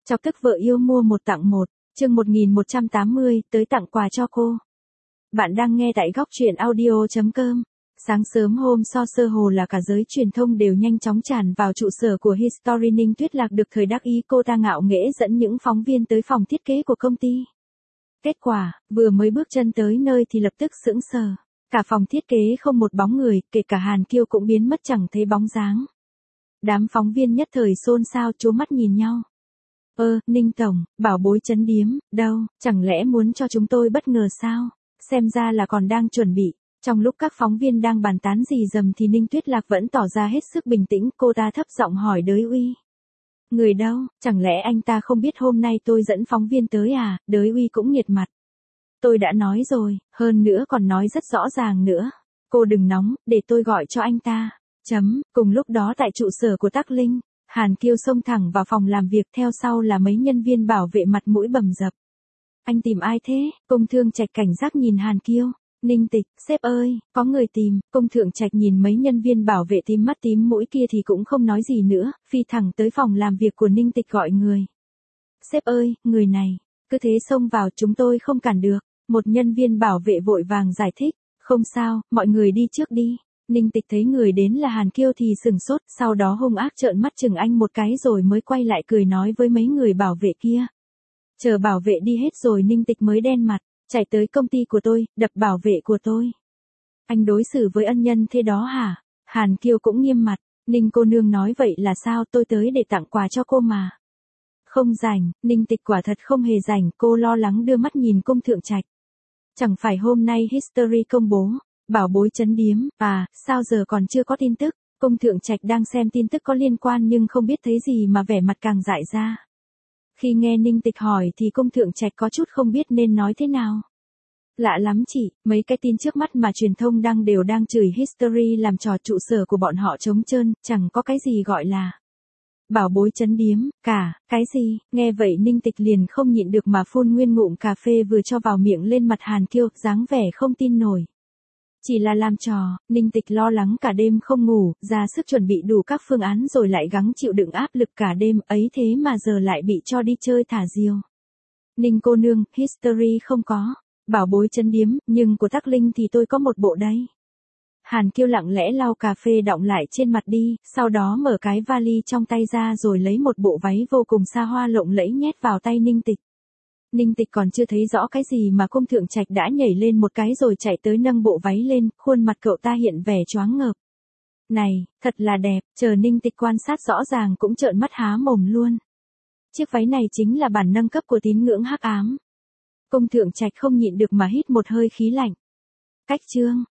Chọc tức vợ yêu mua một tặng một, chương 1180, tới tặng quà cho cô. Bạn đang nghe tại góc truyện audio.com. Sáng sớm hôm sơ hồ là cả giới truyền thông đều nhanh chóng tràn vào trụ sở của History. Ninh Tuyết Lạc được thời đắc ý cô ta ngạo nghễ dẫn những phóng viên tới phòng thiết kế của công ty. Kết quả, vừa mới bước chân tới nơi thì lập tức sững sờ. Cả phòng thiết kế không một bóng người, kể cả Hàn Kiêu cũng biến mất chẳng thấy bóng dáng. Đám phóng viên nhất thời xôn xao trố mắt nhìn nhau. Ninh Tổng, bảo bối trấn điếm, đâu, chẳng lẽ muốn cho chúng tôi bất ngờ sao? Xem ra là còn đang chuẩn bị. Trong lúc các phóng viên đang bàn tán rì rầm thì Ninh Tuyết Lạc vẫn tỏ ra hết sức bình tĩnh, cô ta thấp giọng hỏi Đới Uy. Người đâu, chẳng lẽ anh ta không biết hôm nay tôi dẫn phóng viên tới à? Đới Uy cũng nghiệt mặt. Tôi đã nói rồi, hơn nữa còn nói rất rõ ràng nữa. Cô đừng nóng, để tôi gọi cho anh ta. Cùng lúc đó tại trụ sở của Tắc Linh, Hàn Kiêu xông thẳng vào phòng làm việc, theo sau là mấy nhân viên bảo vệ mặt mũi bầm dập. Anh tìm ai thế? Công Thương Trạch cảnh giác nhìn Hàn Kiêu. Ninh Tịch, sếp ơi, có người tìm. Công Thượng Trạch nhìn mấy nhân viên bảo vệ tím mắt tím mũi kia thì cũng không nói gì nữa, phi thẳng tới phòng làm việc của Ninh Tịch gọi người. Sếp ơi, người này, cứ thế xông vào chúng tôi không cản được. Một nhân viên bảo vệ vội vàng giải thích, không sao, mọi người đi trước đi. Ninh Tịch thấy người đến là Hàn Kiêu thì sừng sốt, sau đó hung ác trợn mắt chừng anh một cái rồi mới quay lại cười nói với mấy người bảo vệ kia. Chờ bảo vệ đi hết rồi Ninh Tịch mới đen mặt, chạy tới công ty của tôi, đập bảo vệ của tôi. Anh đối xử với ân nhân thế đó hả? Hàn Kiêu cũng nghiêm mặt, Ninh cô nương nói vậy là sao, tôi tới để tặng quà cho cô mà. Không rảnh, Ninh Tịch quả thật không hề rảnh, cô lo lắng đưa mắt nhìn Công Thượng Trạch. Chẳng phải hôm nay History công bố, bảo bối trấn điếm, sao giờ còn chưa có tin tức? Công Thượng Trạch đang xem tin tức có liên quan nhưng không biết thấy gì mà vẻ mặt càng dại ra. Khi nghe Ninh Tịch hỏi thì Công Thượng Trạch có chút không biết nên nói thế nào. Lạ lắm chị, mấy cái tin trước mắt mà truyền thông đăng đều đang chửi History làm trò trụ sở của bọn họ trống trơn, chẳng có cái gì gọi là bảo bối trấn điếm, cái gì? Nghe vậy Ninh Tịch liền không nhịn được mà phun nguyên ngụm cà phê vừa cho vào miệng lên mặt Hàn Kiêu, dáng vẻ không tin nổi. Chỉ là làm trò, Ninh Tịch lo lắng cả đêm không ngủ, ra sức chuẩn bị đủ các phương án rồi lại gắng chịu đựng áp lực cả đêm, ấy thế mà giờ lại bị cho đi chơi thả diều. Ninh cô nương, History không có bảo bối trấn điếm, nhưng của Tắc Linh thì tôi có một bộ đấy. Hàn Kiêu lặng lẽ lau cà phê đọng lại trên mặt đi, sau đó mở cái vali trong tay ra rồi lấy một bộ váy vô cùng xa hoa lộng lẫy nhét vào tay Ninh Tịch. Ninh Tịch còn chưa thấy rõ cái gì mà Công Thượng Trạch đã nhảy lên một cái rồi chạy tới nâng bộ váy lên, khuôn mặt cậu ta hiện vẻ choáng ngợp. Này, thật là đẹp, chờ Ninh Tịch quan sát rõ ràng cũng trợn mắt há mồm luôn. Chiếc váy này chính là bản nâng cấp của tín ngưỡng hắc ám. Công Thượng Trạch không nhịn được mà hít một hơi khí lạnh. Cách chương,